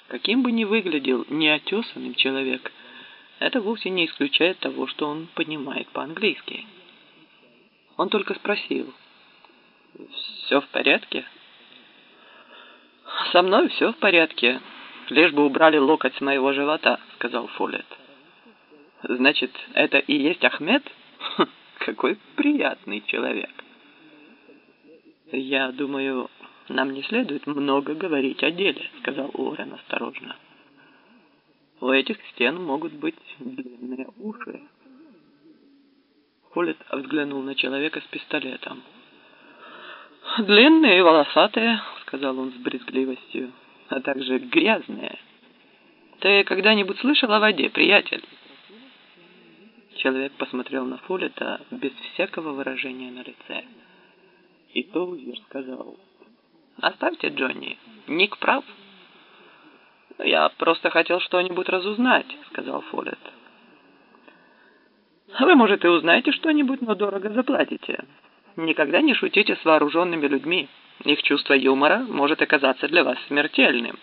Каким бы ни выглядел неотесанным человек, это вовсе не исключает того, что он понимает по-английски. Он только спросил: «Все в порядке?» «Со мной все в порядке, лишь бы убрали локоть с моего живота», — сказал Фоллетт. «Значит, это и есть Ахмед? Какой приятный человек!» «Я думаю, нам не следует много говорить о деле», — сказал Уоррен осторожно. «У этих стен могут быть длинные уши». Фоллетт взглянул на человека с пистолетом. «Длинные и волосатые», — сказал он с брезгливостью, — «а также грязные. Ты когда-нибудь слышал о воде, приятель?» Человек посмотрел на Фоллетта без всякого выражения на лице. И Тоузер сказал: «Оставьте Джонни, Ник прав». «Я просто хотел что-нибудь разузнать», — сказал Фоллетт. «Вы, может, и узнаете что-нибудь, но дорого заплатите. Никогда не шутите с вооруженными людьми. Их чувство юмора может оказаться для вас смертельным».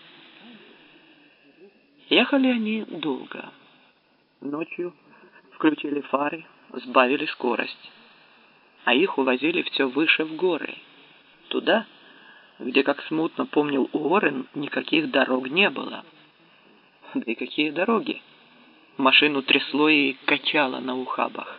Ехали они долго. Ночью включили фары, сбавили скорость. А их увозили все выше в горы. Туда, где, как смутно помнил Уоррен, никаких дорог не было. Да и какие дороги? Машину трясло и качало на ухабах.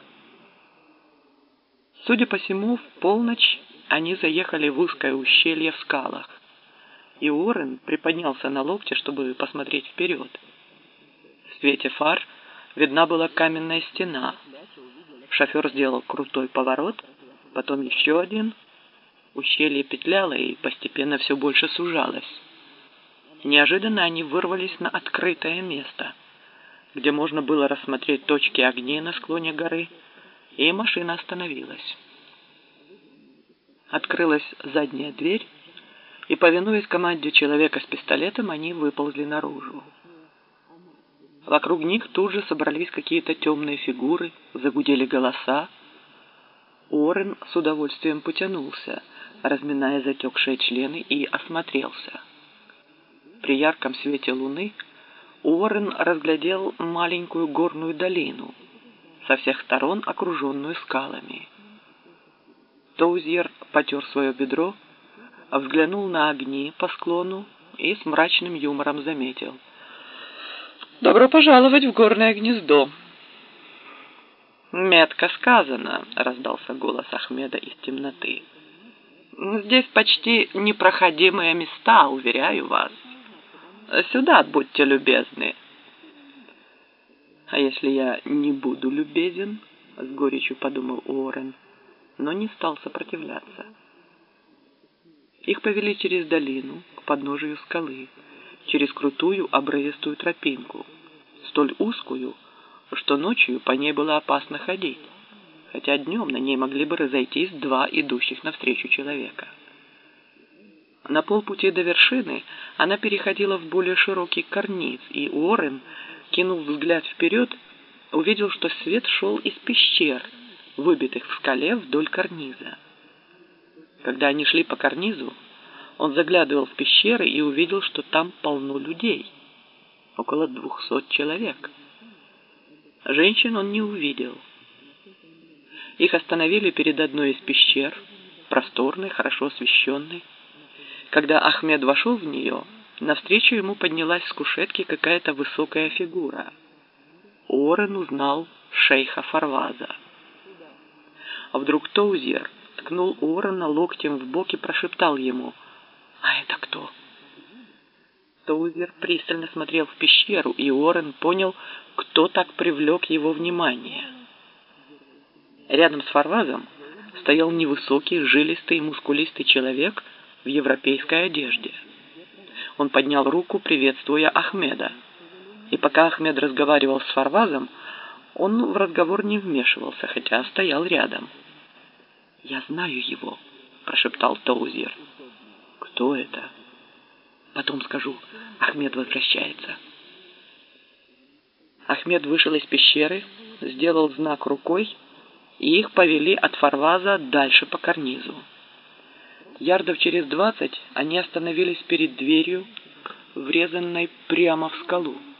Судя по всему, в полночь они заехали в узкое ущелье в скалах, и Уоррен приподнялся на локте, чтобы посмотреть вперед. В свете фар видна была каменная стена. Шофер сделал крутой поворот, потом еще один. Ущелье петляло и постепенно все больше сужалось. Неожиданно они вырвались на открытое место, где можно было рассмотреть точки огней на склоне горы, и машина остановилась. Открылась задняя дверь, и, повинуясь команде человека с пистолетом, они выползли наружу. Вокруг них тут же собрались какие-то темные фигуры, загудели голоса. Уоррен с удовольствием потянулся, разминая затекшие члены, и осмотрелся. При ярком свете луны Уоррен разглядел маленькую горную долину, со всех сторон окруженную скалами. Тоузер потер свое бедро, взглянул на огни по склону и с мрачным юмором заметил: «Добро пожаловать в горное гнездо». «Метко сказано», — раздался голос Ахмеда из темноты. «Здесь почти непроходимые места, уверяю вас. Сюда будьте любезны». «А если я не буду любезен?» — с горечью подумал Уоррен, но не стал сопротивляться. Их повели через долину к подножию скалы, через крутую обрывистую тропинку, столь узкую, что ночью по ней было опасно ходить, хотя днем на ней могли бы разойтись два идущих навстречу человека. На полпути до вершины она переходила в более широкий карниз, и Уоррен, кинув взгляд вперед, увидел, что свет шел из пещер, выбитых в скале вдоль карниза. Когда они шли по карнизу, он заглядывал в пещеры и увидел, что там полно людей, около 200 человек. Женщин он не увидел. Их остановили перед одной из пещер, просторной, хорошо освещенной. Когда Ахмед вошел в нее, навстречу ему поднялась с кушетки какая-то высокая фигура. Уоррен узнал шейха Фарваза. А вдруг Тоузер ткнул Уоррена локтем в бок и прошептал ему: «А это кто?» Тоузер пристально смотрел в пещеру, и Уоррен понял, кто так привлек его внимание. Рядом с Фарвазом стоял невысокий, жилистый и мускулистый человек в европейской одежде. Он поднял руку, приветствуя Ахмеда. И пока Ахмед разговаривал с Фарвазом, он в разговор не вмешивался, хотя стоял рядом. «Я знаю его», — прошептал Тоузер. «Кто это?» «Потом скажу. Ахмед возвращается». Ахмед вышел из пещеры, сделал знак рукой, и их повели от Фарваза дальше по карнизу. Ярдов через 20 они остановились перед дверью, врезанной прямо в скалу.